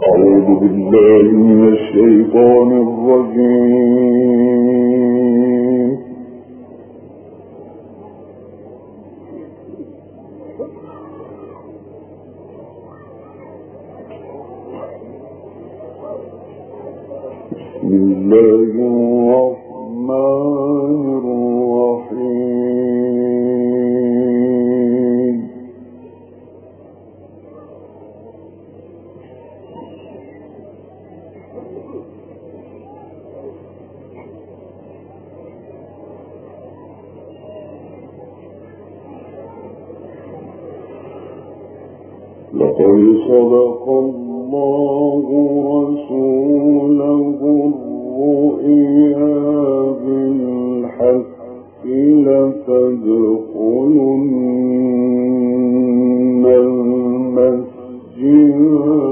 أعوذ بالله من الشيطان الرجيم. بسم الله الرحمن الرحيم. لقد صدق الله رسوله الرؤيا بالحق لتدخلن المسجد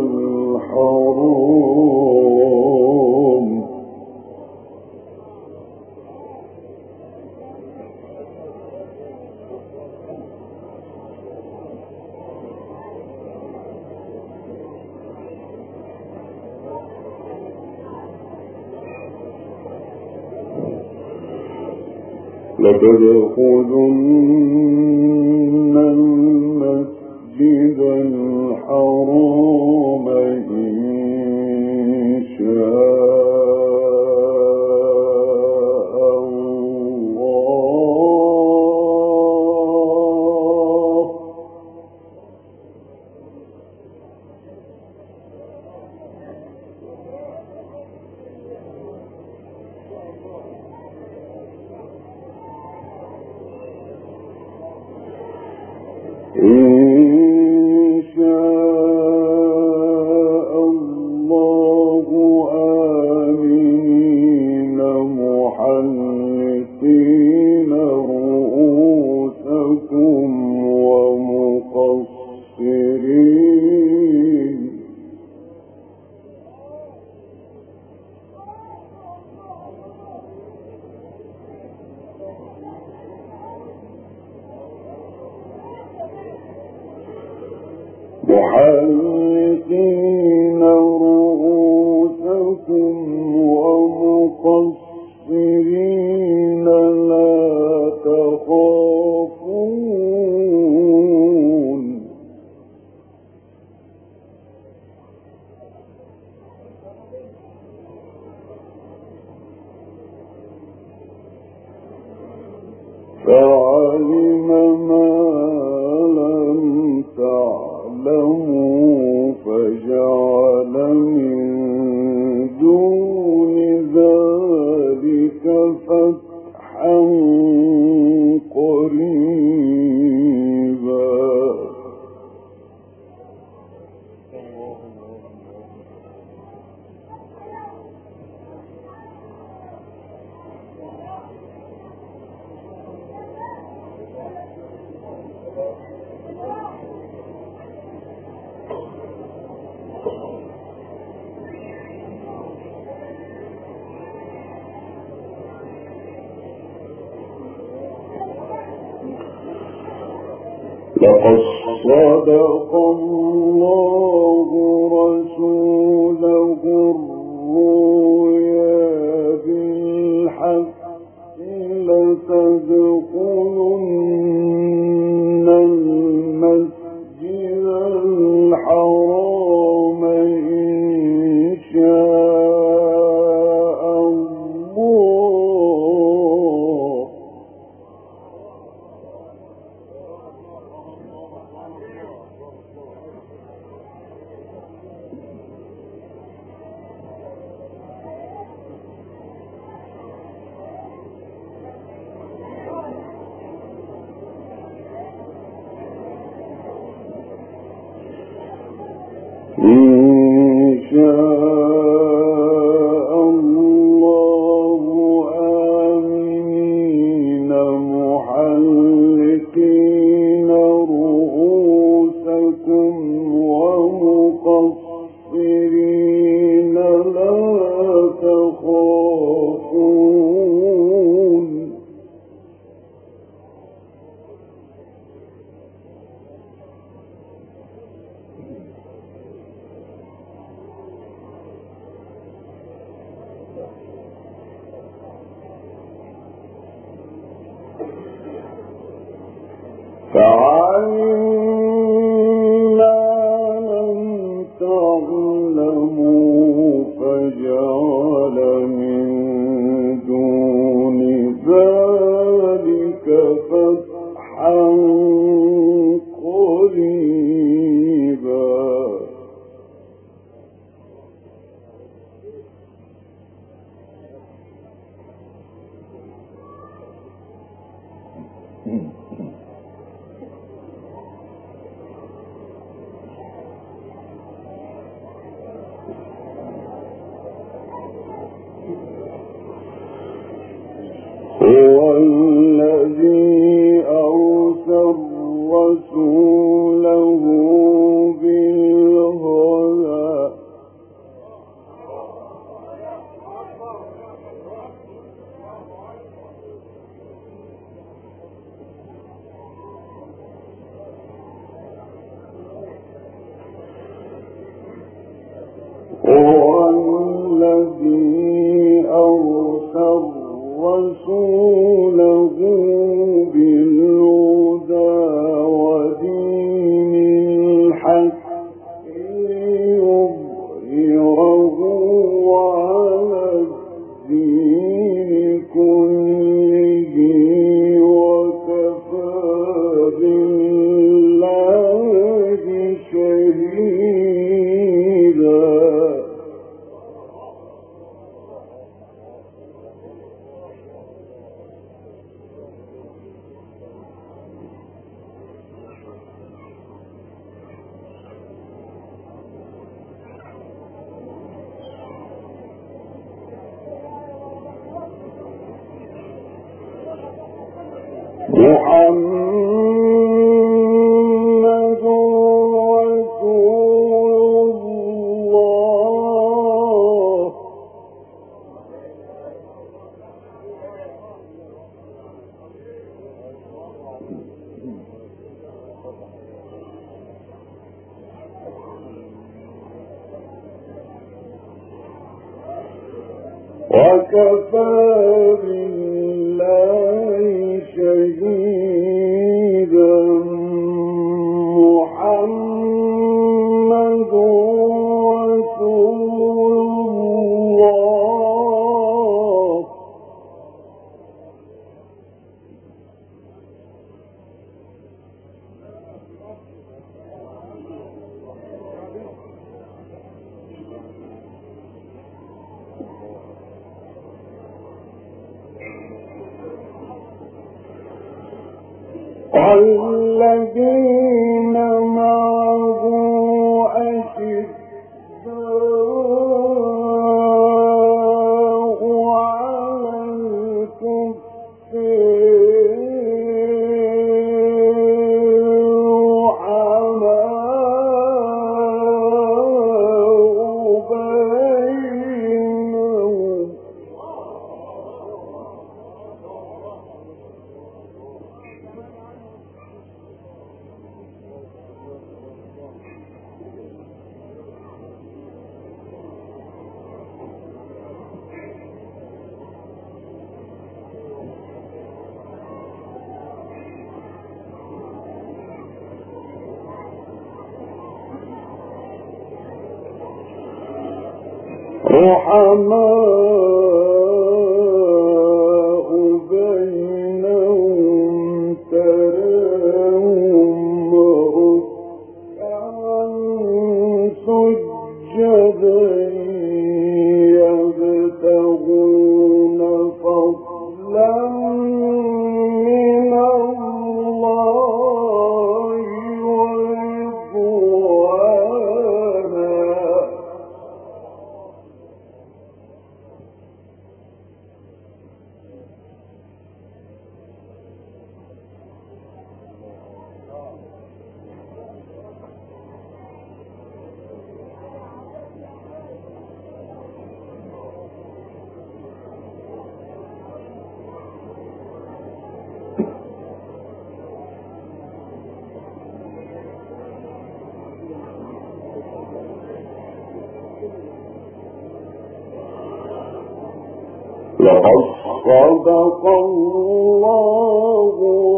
الحرام لتدخلن المسجد الحرام إن شاء الله. إن شاء الله آمنين محلقين رؤوسكم ومقصرين رؤوسكم ومقصرين لا تخافون فعلم ما لم تعلموا فجعل من دون ذلك فتحا قريبا. لقد صدق الله رسوله الرؤيا بالحق لتدخلن المسجد الحرام إن شاء الله. إن شاء الله آمنين محلقين رؤوسكم ومقصرين لا تخافون فعلمنا لم تعلموا فجعل من دون ذلك فتحا قريبا. هو الذي أرسل رسوله بالهدى رسوله بالهدى ودين الحق ليظهره على الدين كله وكفى بالله شهيدا. محمد رسول الله وكفى بالله شهيدا. محمد رسول الله والذين معه أشداء على الكفار رحماء بينهم رحماء بينهم تراهم ركعا سجدا يبتغون فضلا من الله ورضوانا. لقد صدق الله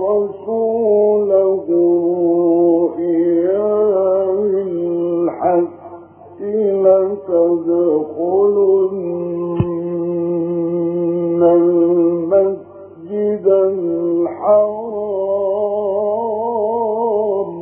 رسوله الرؤيا بالحق لتدخلن المسجد الحرام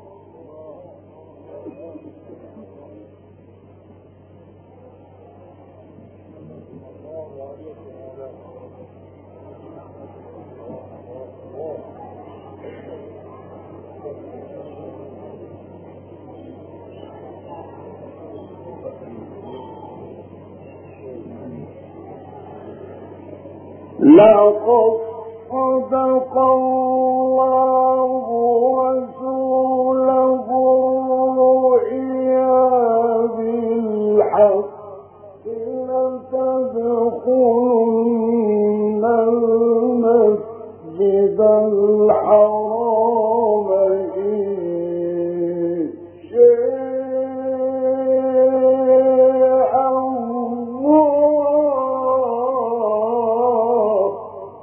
لقد صدق الله رسوله الرؤيا بالحق لتدخلن المسجد الحرام إن شاء الله.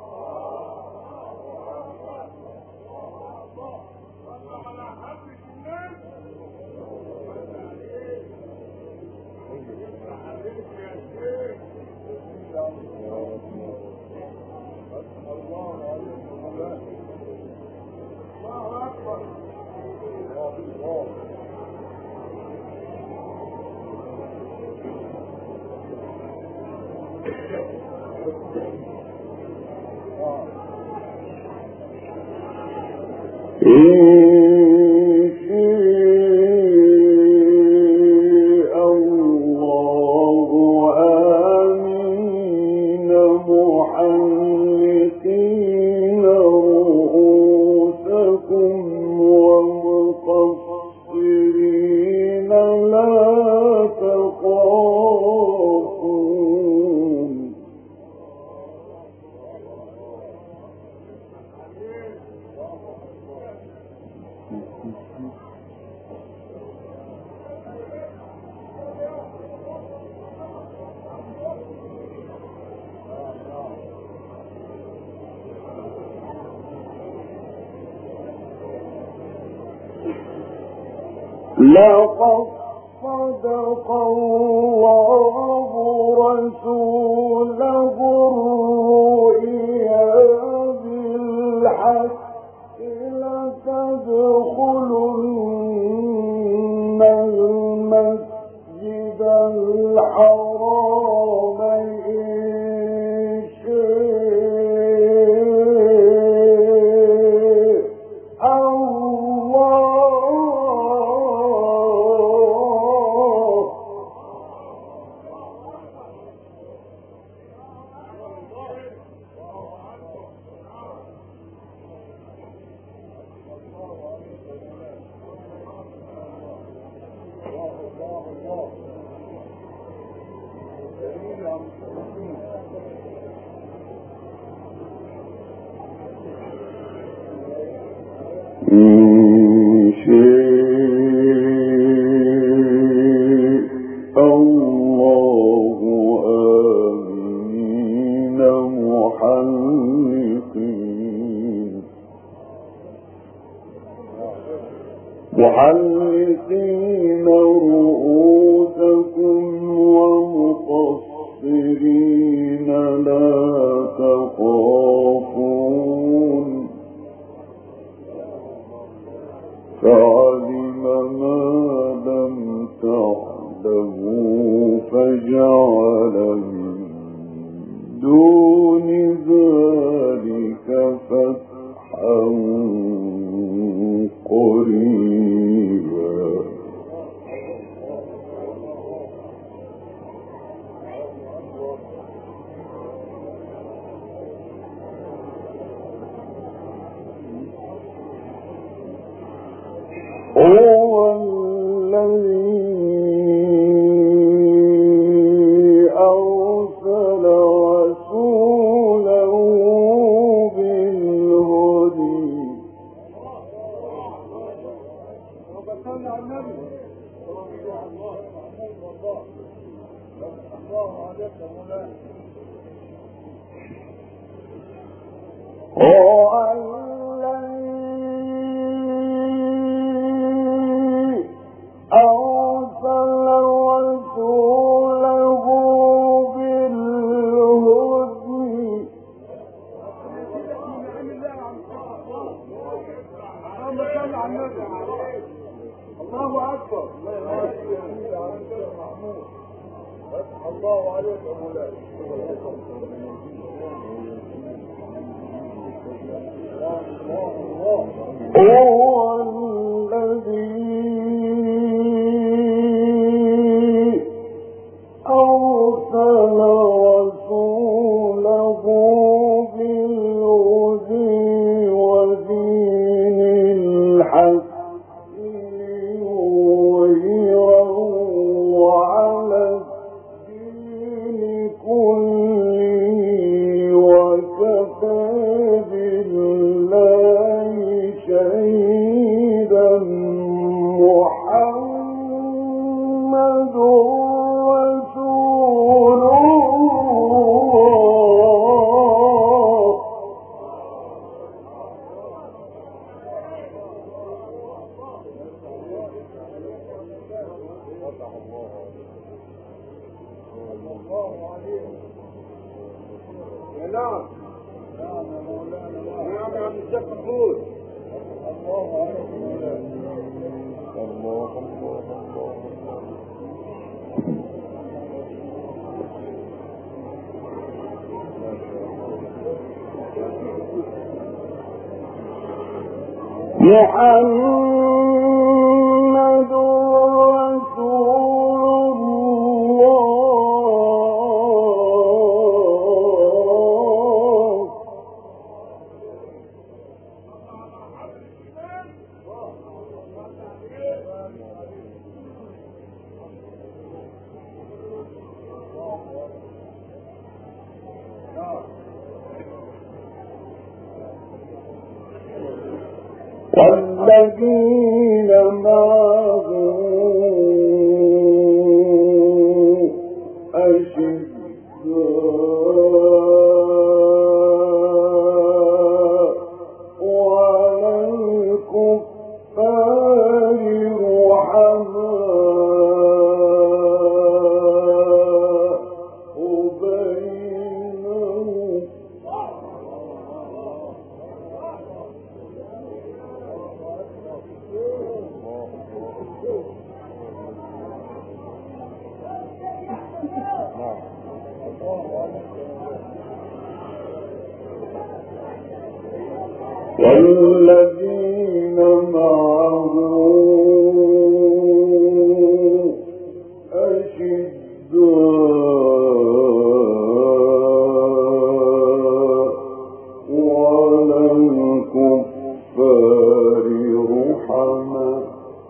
لقد صدق الله رسوله الرؤيا بالحق لتدخلن المسجد الحرام إن شاء محلقين رؤوسكم ومقصرين لا تخافون فعلم ما لم تعلموا فجعل من دون ذلك فتحا قريبا. هو الذي أرسل رسوله بالهدى محمد رسول الله والذين معه أشداء وعلى الكفار رحماء بينهم والذين معه أشداء وعلى الكفار رحماء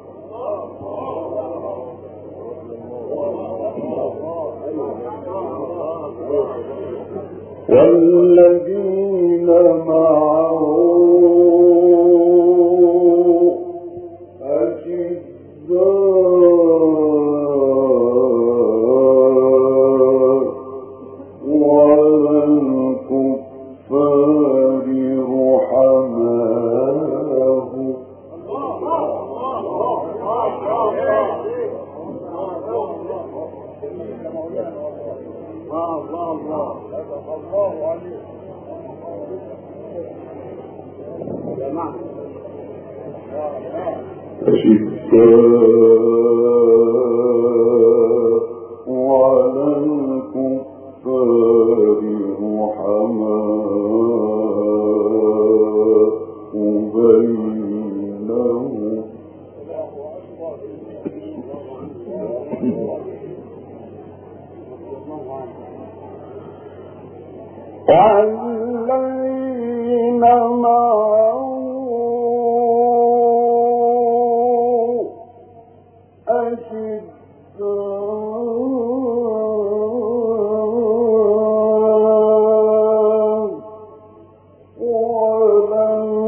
والذين معه أشداء وعلى الكفار رحماء أشداء وعلى الكفار رحماء بينهم والذين معه أشداء وعلى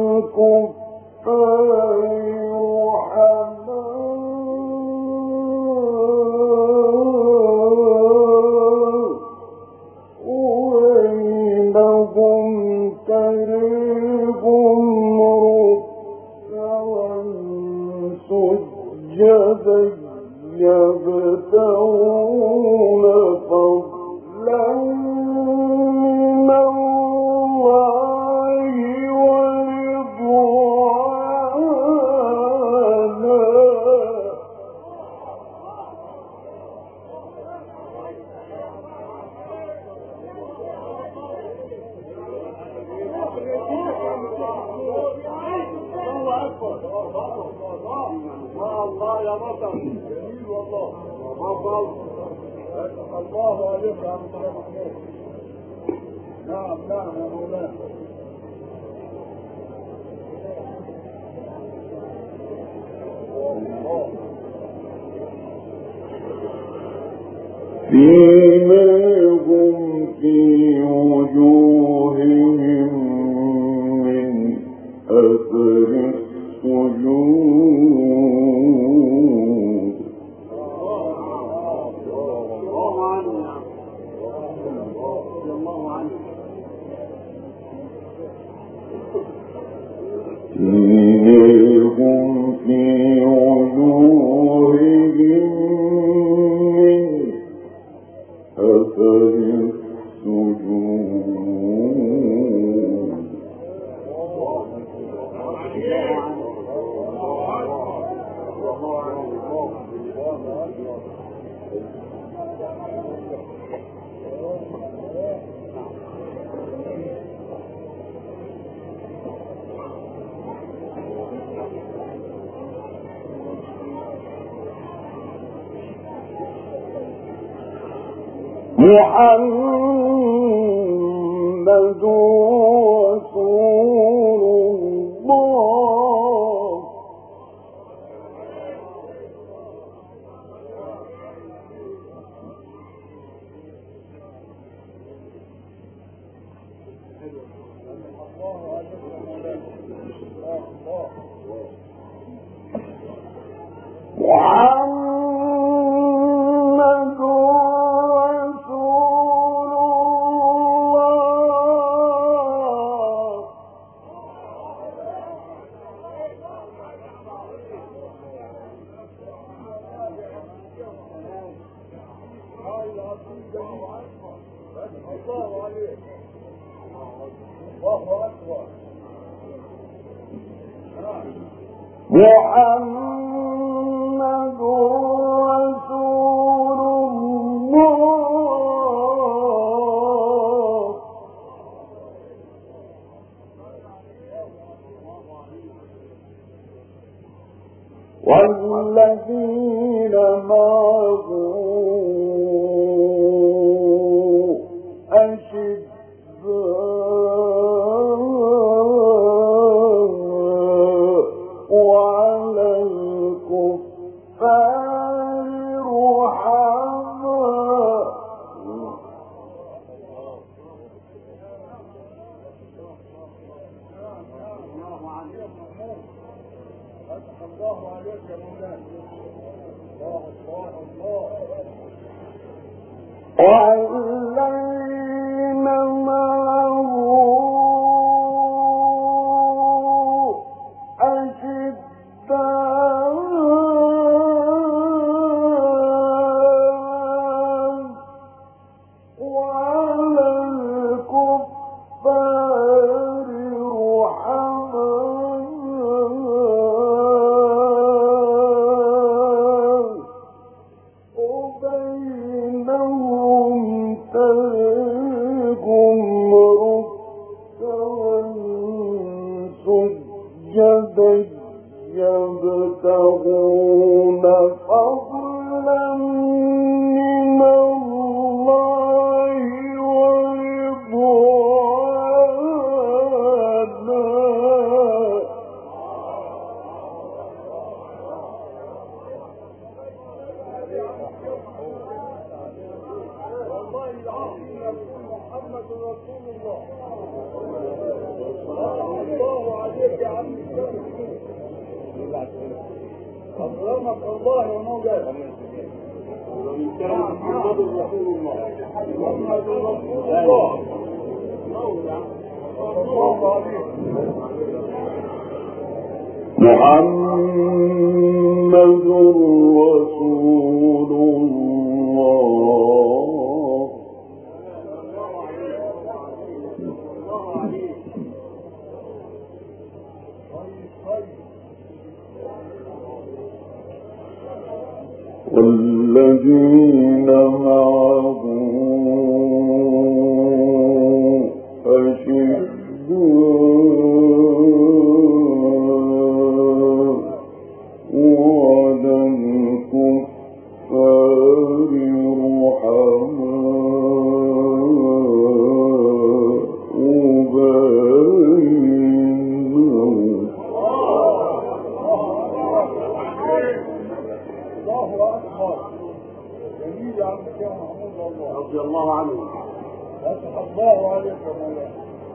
الكفار رحماء سيماهم في وجوههم من أثر السجود سيماهم في وجوههم من أثر السجود محمد رسول الله محمد رسول الله والذين معه والذين معه أشداء وعلى الكفار رحماء وبينهم تراهم ركعا سجدا يبتغون فضلا من الله ورضوانا والله العظيم يقول محمد رسول الله الله عليك يا عم أكرمك الله ومولاك محمد رسول الله محمد رسول الله الله عليك محمد رسول الله رضي الله عنه. فتح الله عليك يا مولانا.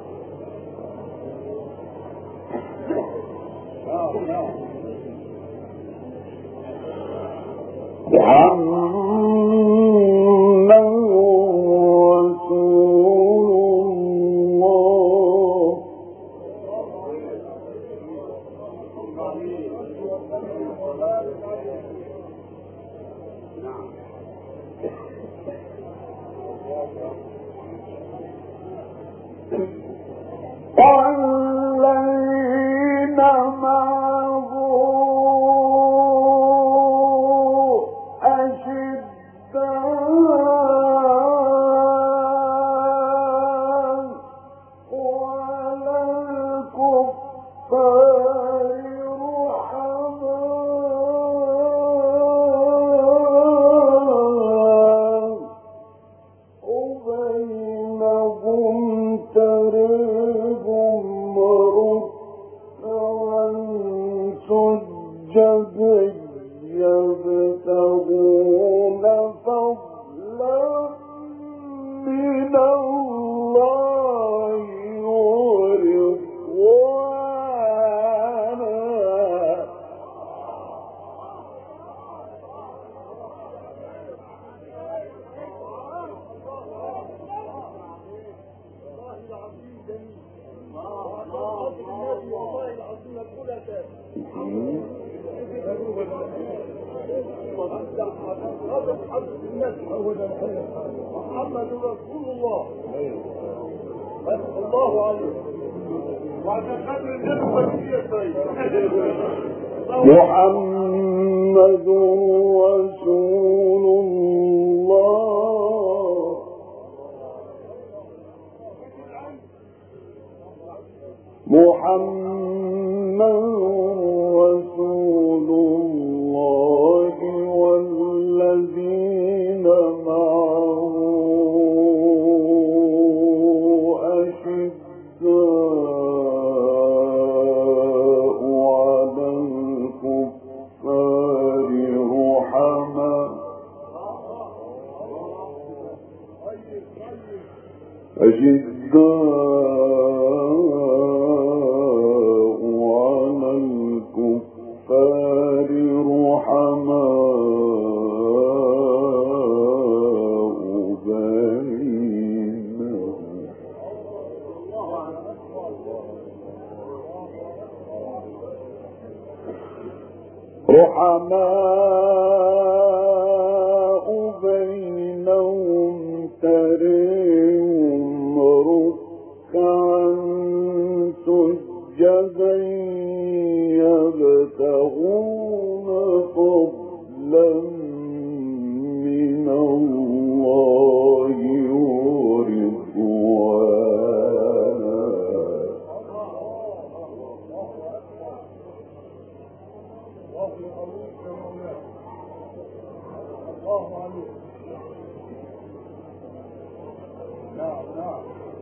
محمد رسول الله. الله عليه. وعشان خاطر النبي فيه طيب. محمد رسول الله. محمد رسول الله والذين معه أشداء على الكفار رحماء رحماء بينهم تريهم ركعا سجدا يبتغون فضلا من الله ورضوانا. الله عليه. نعم نعم.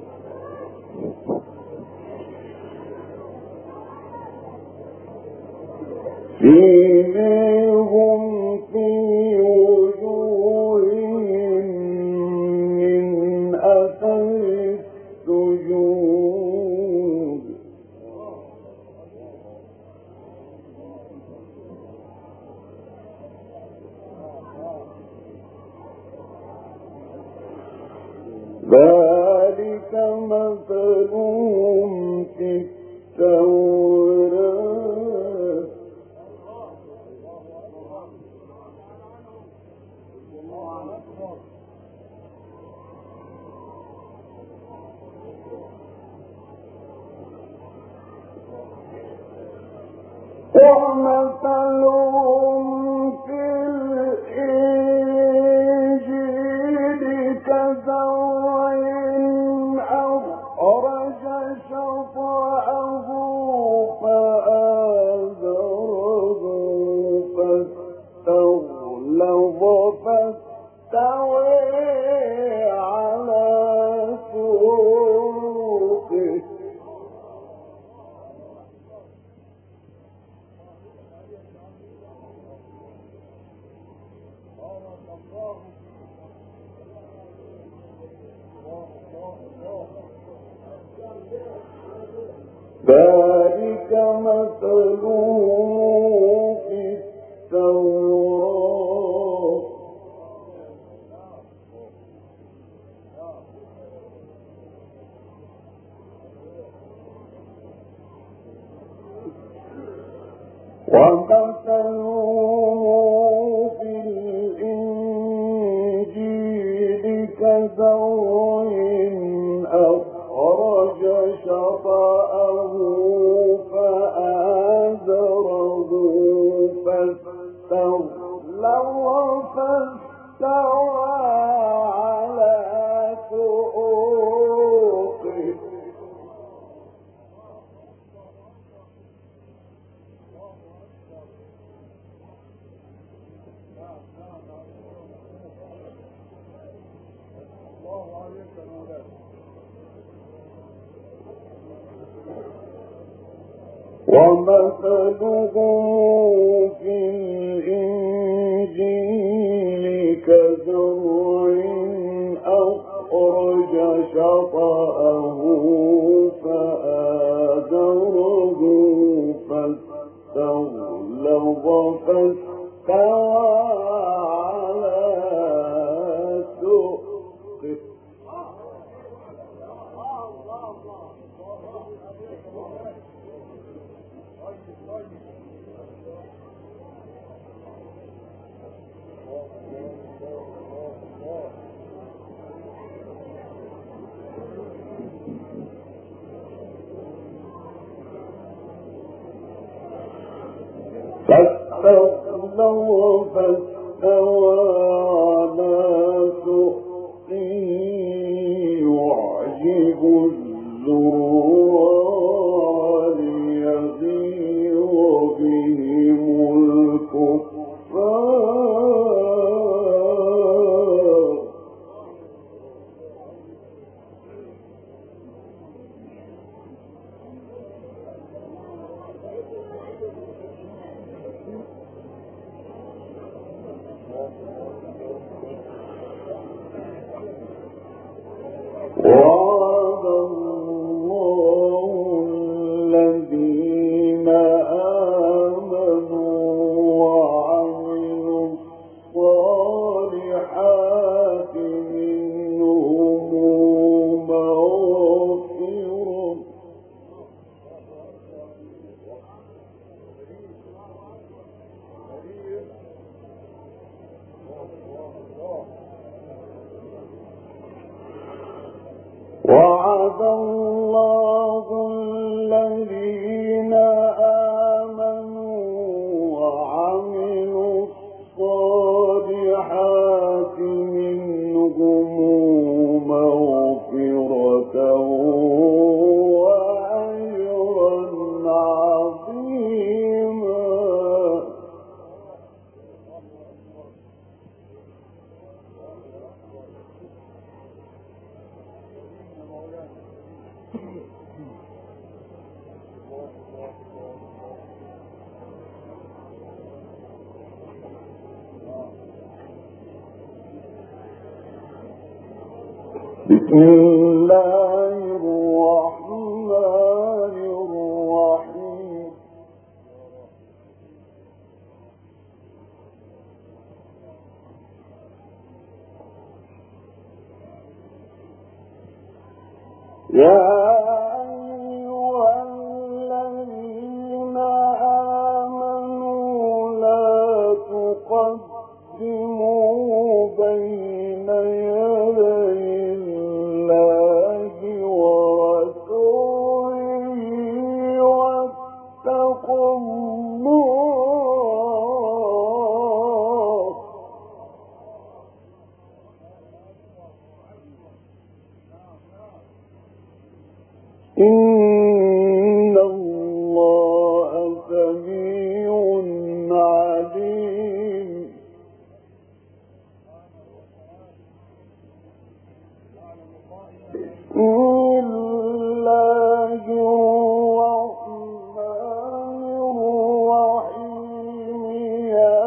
سيماهم في وجوههم من أثر السجود ذلك مثلهم في التوراة ومثلهم في الإنجيل كزرع أخرج شطأه فآزره فاستغلظ فاستوى على سوقه ذلك مثلهم في التوراة ومثلهم في الإنجيل كزرع أخرج شطأه فآزره فاستغلظ فاستوى على سوقه ومثلهم في الإنجيل كزرع أخرج شطأه فآزره فاستغلظ فاستوى على سوقه فاستغلظ فاستوى على سوقه يعجب الزراع ليغيظ بهم الكفار وعد الله الذين آمنوا وعملوا الصالحات منهم مغفرة وعد الله الذين آمنوا وعملوا الصالحات منهم مغفرة وأجرا عظيما بسم الله الرحمن الرحيم يا أيها الذين آمنوا لا تقدموا بين يدي الله ورسوله واتقوا الله إن الله سميع عليم بسم الله الرحمن الرحيم يا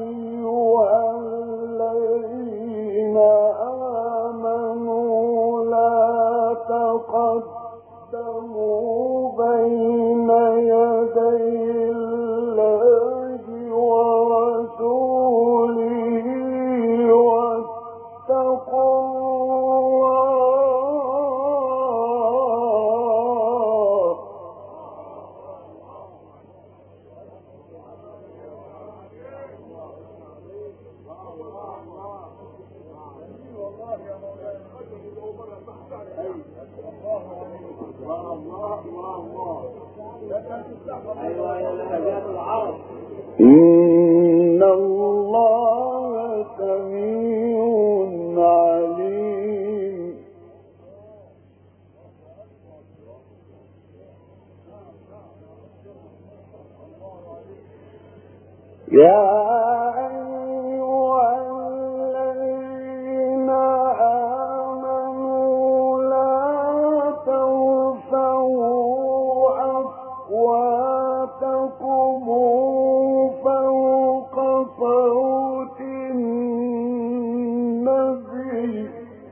أيها الذين آمنوا لا إن الله سميع عليم. يا أيها الذين آمنوا لا ترفعوا أصواتكم فوق صوت النبي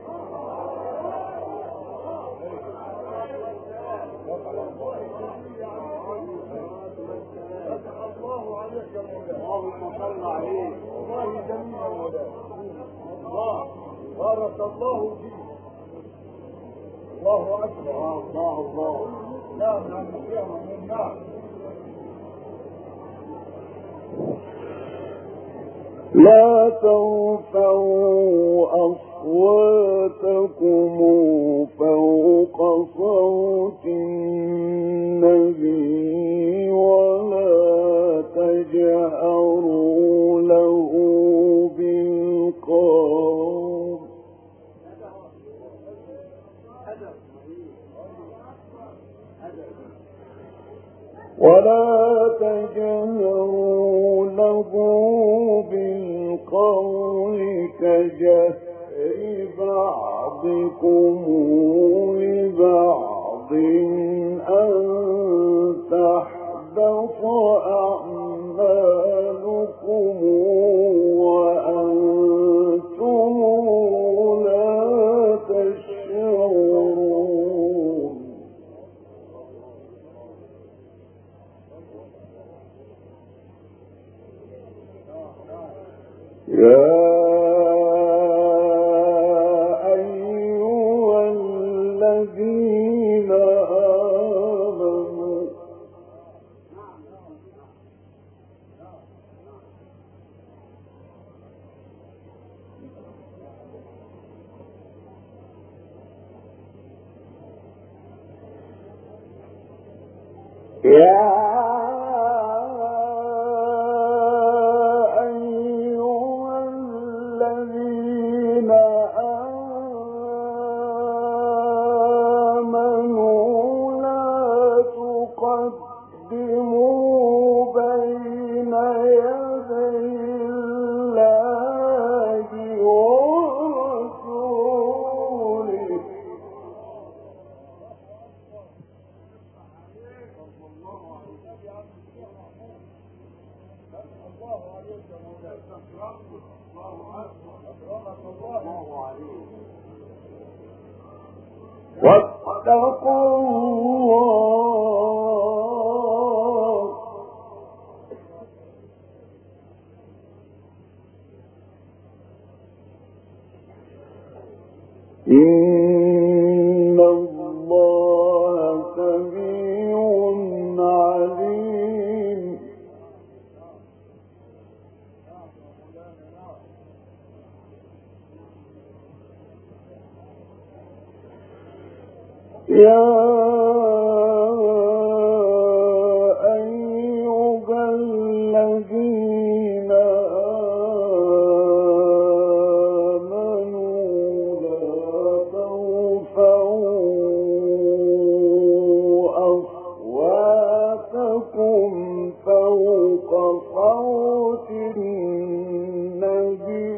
اللهم صل عليه. والله جميل يا مولانا. الله بارك الله فيك. الله اكبر. الله الله. نعم نعم نعم. لا ترفعوا أصواتكم فوق صوت النبي ولا تجهروا له بالقول كجهر بعضكم لبعض أن تحبط أعمالكم وأنتم لا تشعرون. يا أيها الذين آمنوا واتقوا الله إن الله سميع عليم. يا أيها الذين آمنوا لا ترفعوا أصواتكم فوق صوت النبي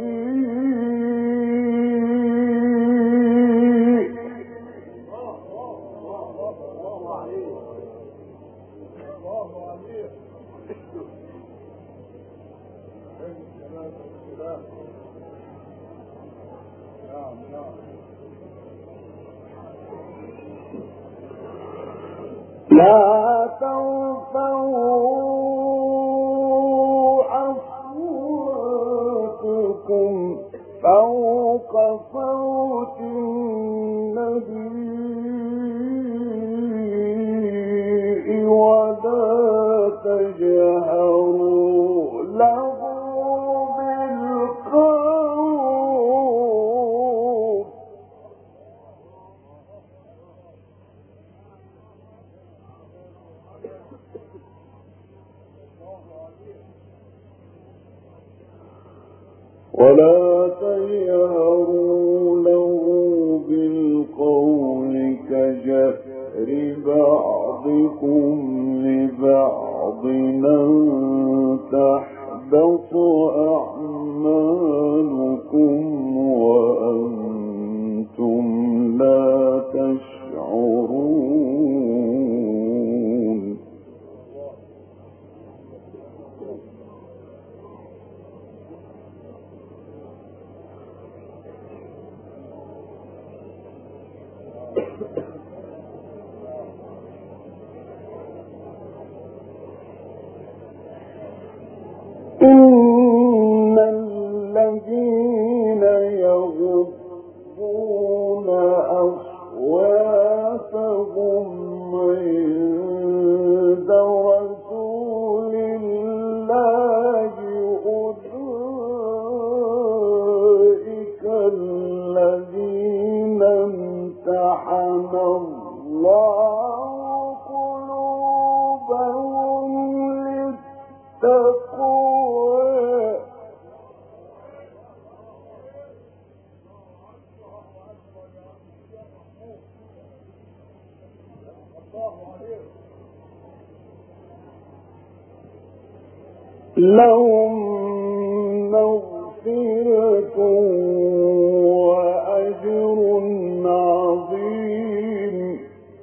لا ترفعوا أصواتكم فوق صوت النبي ولا تجهروا له بالقول ولا تجهروا له بالقول كجهر بعضكم لبعض أن تحبط أعمالكم وأنتم لا تشعرون. إن الذين يغضون أصواتهم عند رسول الله أولئك الذين امتحن الله قلوبهم للتقوى. لهم مغفرة وأجر عظيم.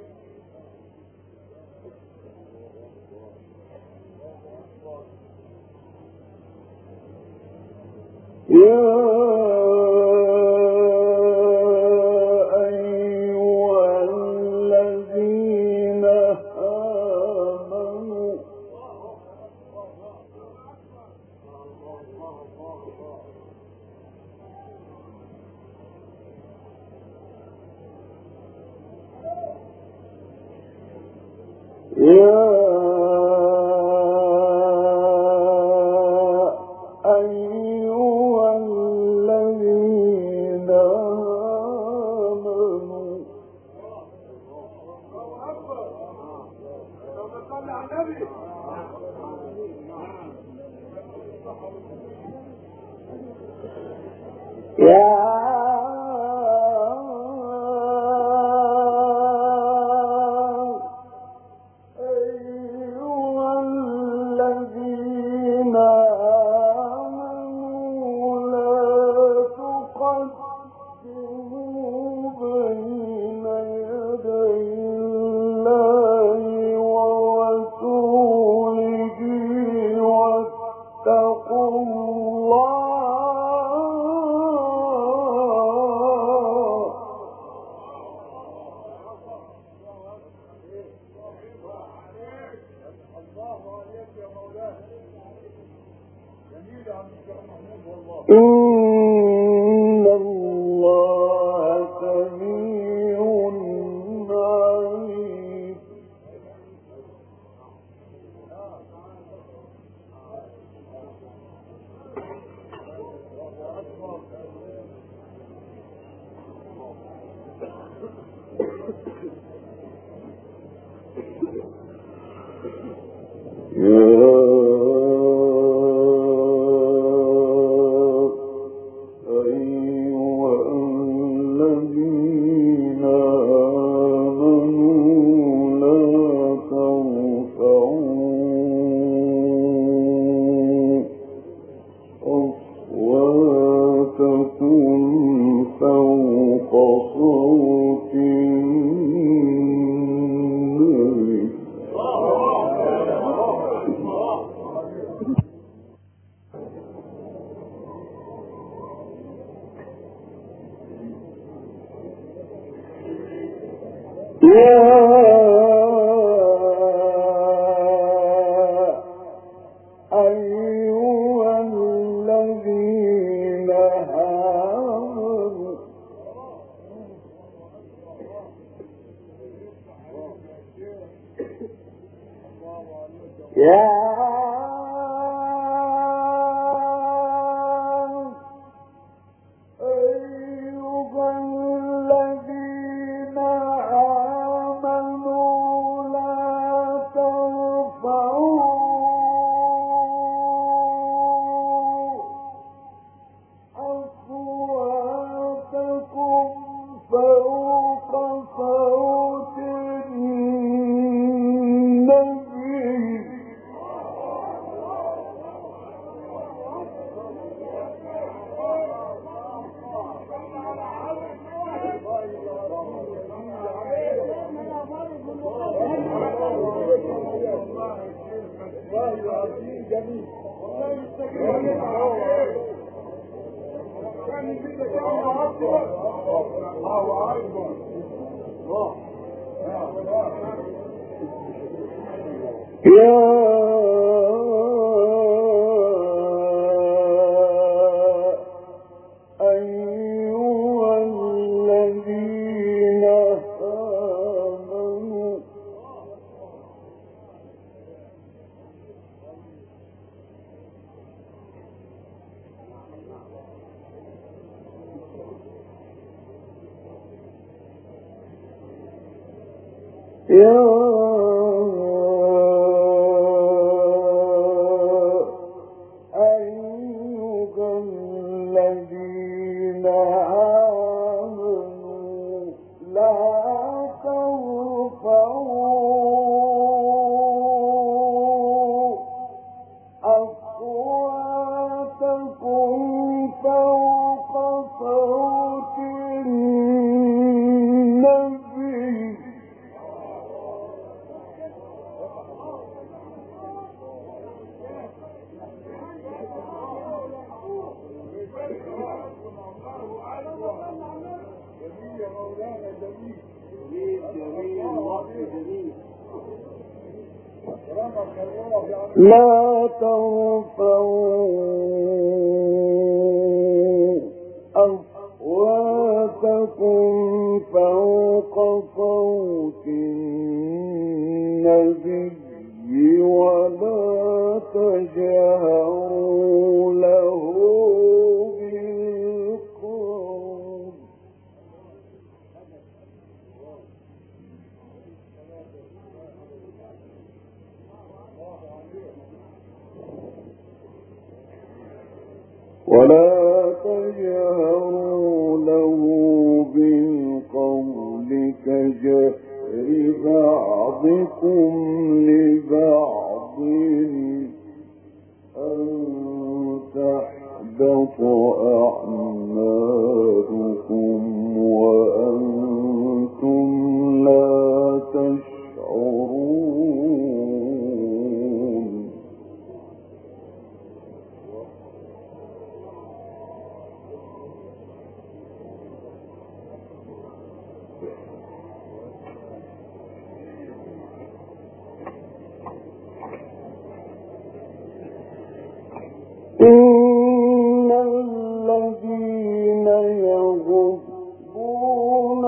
يا أيها الذين آمنوا إن الله سميع عليم. جميل والله يستجيب كان كده الله اكبر الله اكبر لا ترفعوا أصواتكم فوق صوت النبي ولا تجهروا له بالقول ولا تجهروا له بالقول كجهر بعضكم لبعض أن تحبط أعمالكم وأنتم لا تشعرون إن الذين يغضون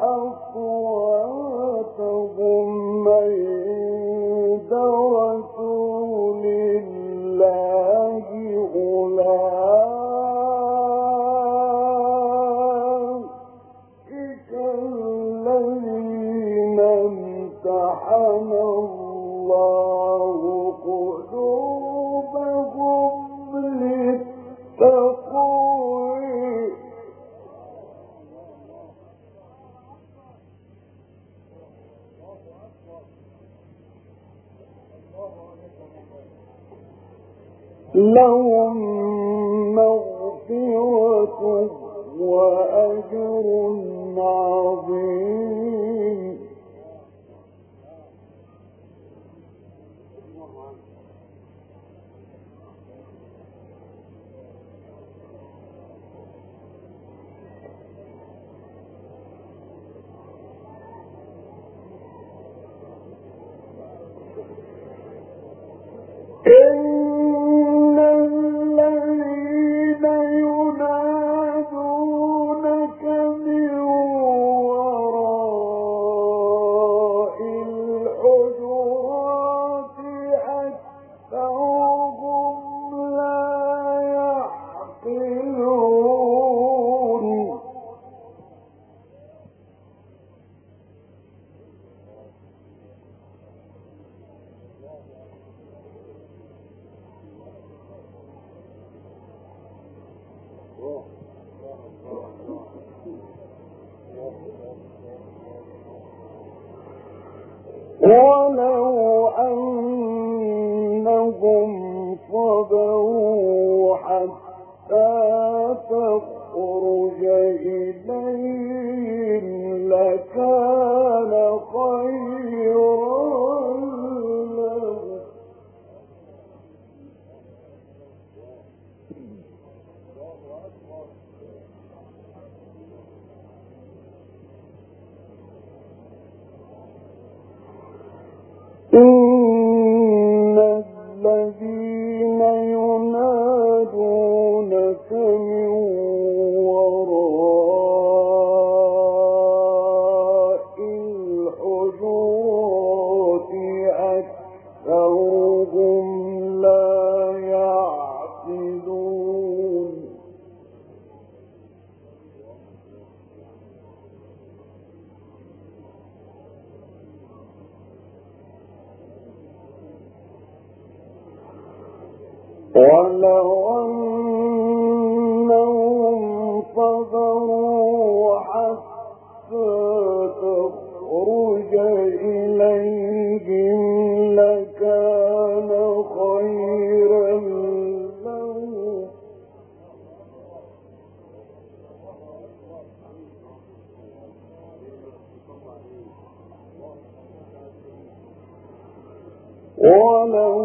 أصواتهم عند رسول الله أولئك الذين امتحن الله قلوبهم للتقوى لهم مغفرة وأجر عظيم إن الذين ينادونك من وراء الحجرات أكثرهم لا يعقلون ولو أنهم صبروا حتى تخرج إليهم لكان خيرا لهم لو أنهم صبروا حتى تخرج إليهم لكان خيرا لهم ولو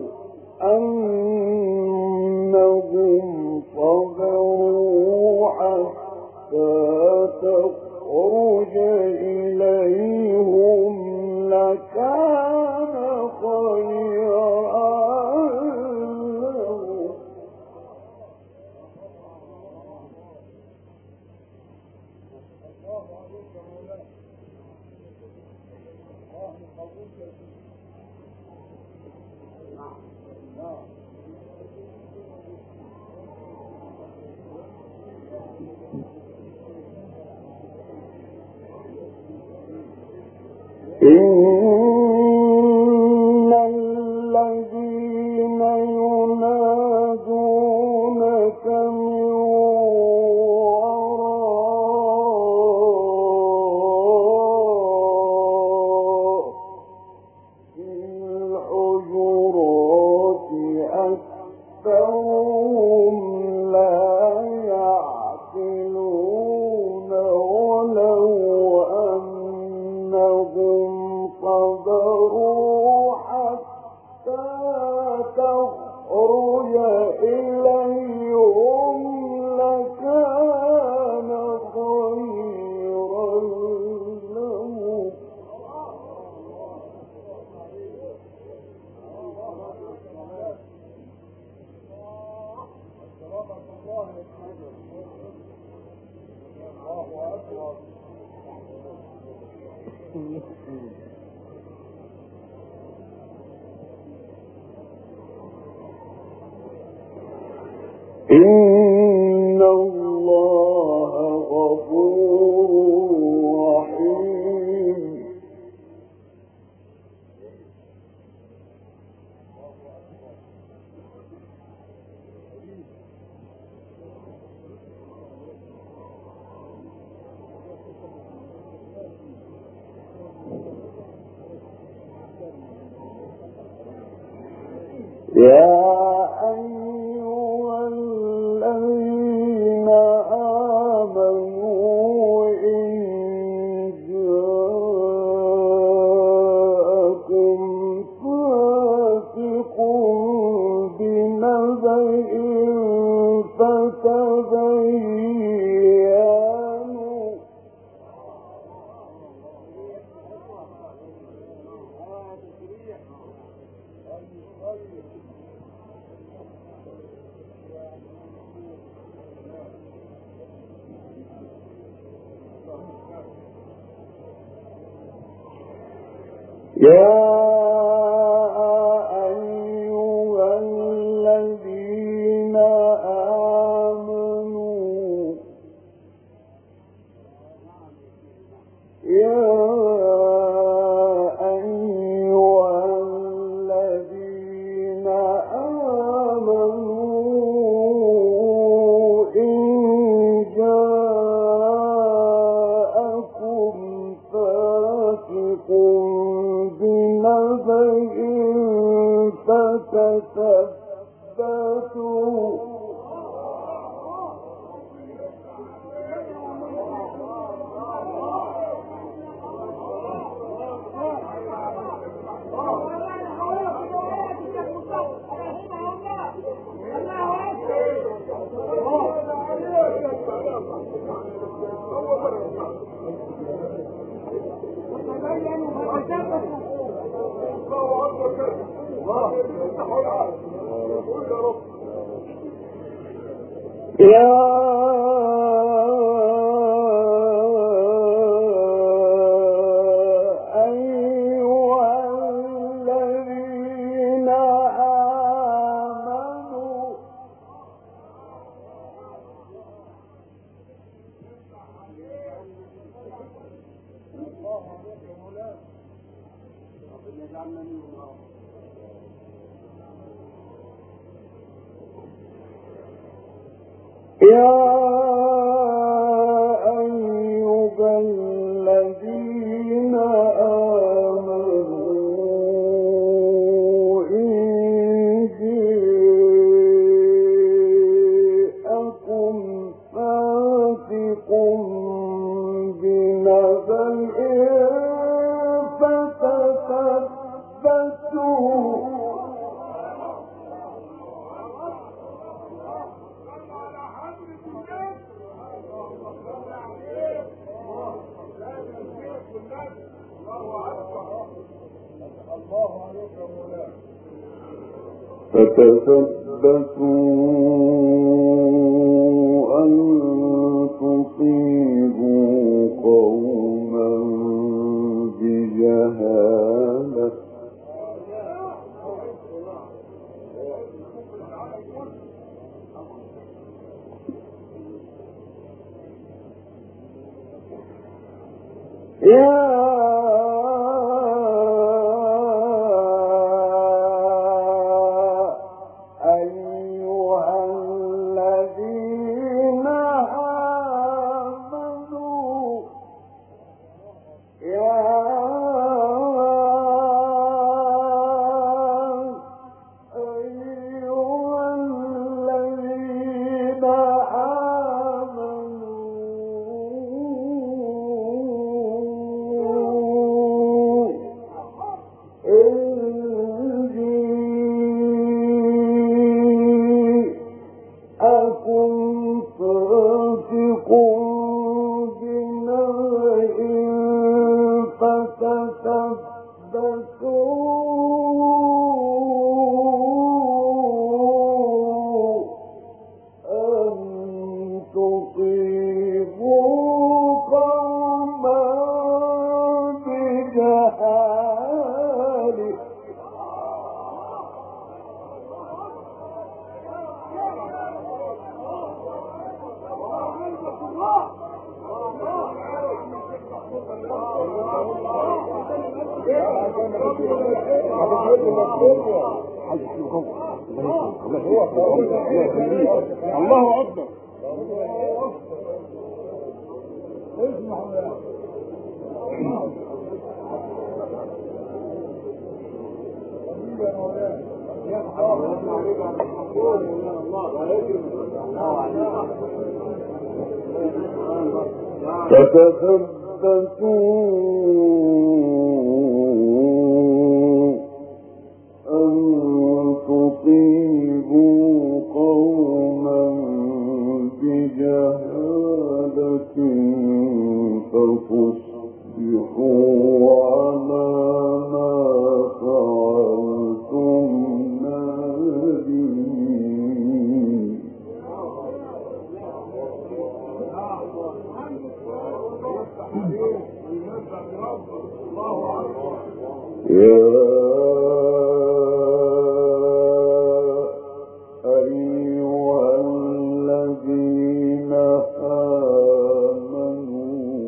أنهم صبروا حتى تخرج إليهم لكان خيرا لهم إن الذين ينادونك من وراء الحجرات أكثرهم لا يعقلون ولو أنهم صبروا حتى تخرج إليهم لكان خيرا لهم إن الله غفور رحيم يا أيها الذين آمنوا إن جاءكم فاسق بنبأ فتبينوا يا أيها الذين آمنوا يا أيها الذين آمنوا إن جاءكم فاسق بنبأ فتثبتوا يا أيها الذين آمنوا يا أيها الذين آمنوا إن جاءكم فاسق بنبأ فتثبتوا أن تصيبوا قوما بجهالة الله أكبر. فتثبتوا أن تصيبوا قوما بجهالة فتصبحوا على ما فعلتم نادمين. يا أيها الذين آمنوا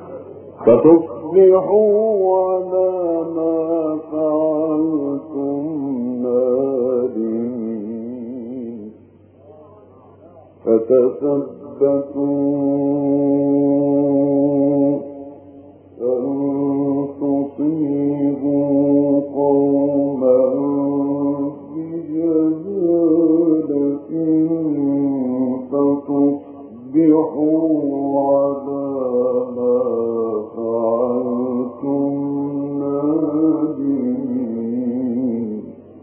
فتصبحوا على ما فعلتم فتثبتوا أن تصيبوا قوما بجهالة فتصبحوا على ما فعلتم نادمين.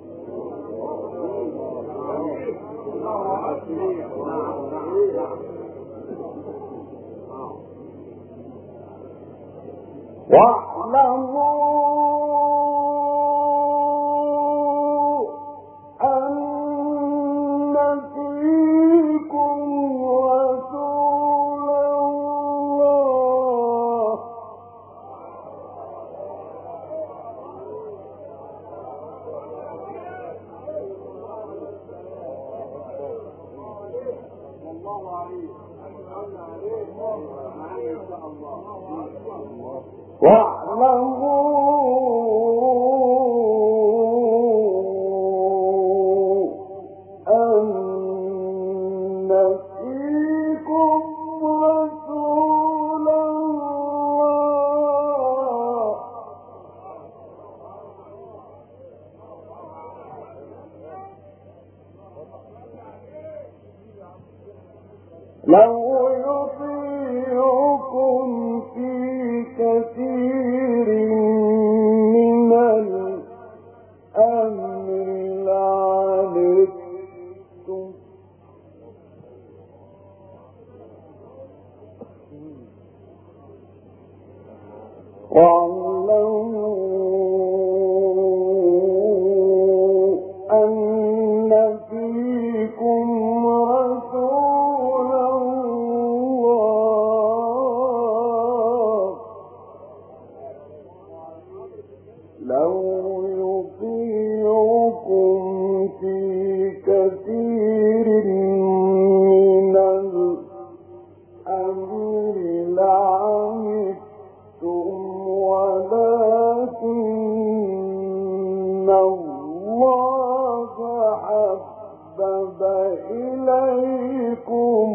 واعلموا أن فيكم رسول الله واعلموا أن فيكم رسول الله لو يطيعكم في كثير من الأمر لعنتم واعلموا أن فيكم رسول الله لو يطيعكم في كثير من الأمر لعنتم ولكن الله حبب إليكم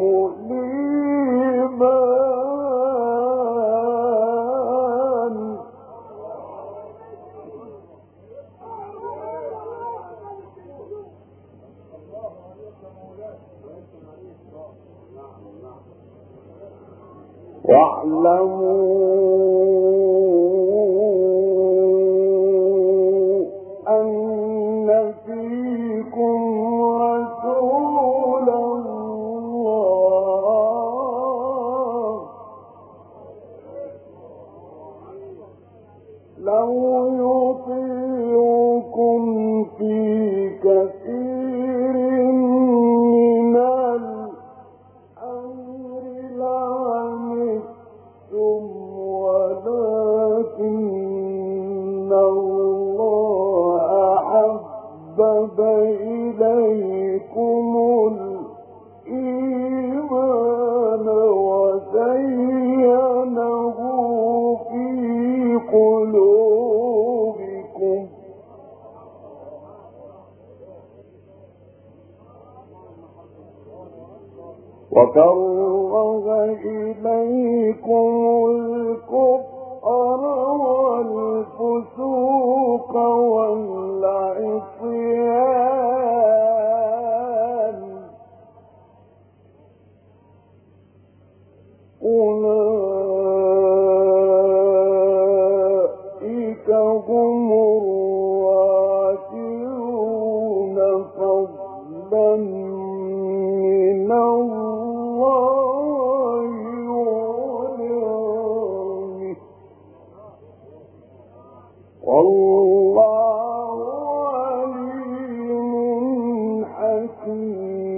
الإيمان واعلموا أن فيكم رسول الله لو يطيعكم في كثير من الأمر لعنتم ولكن الله حبب إليكم الإيمان وزينه في قلوبكم وكره إليكم الكفر والفسوق والعصيان أولئك هم الراشدون فضلا من الله ونعمه والله عليم حكيم.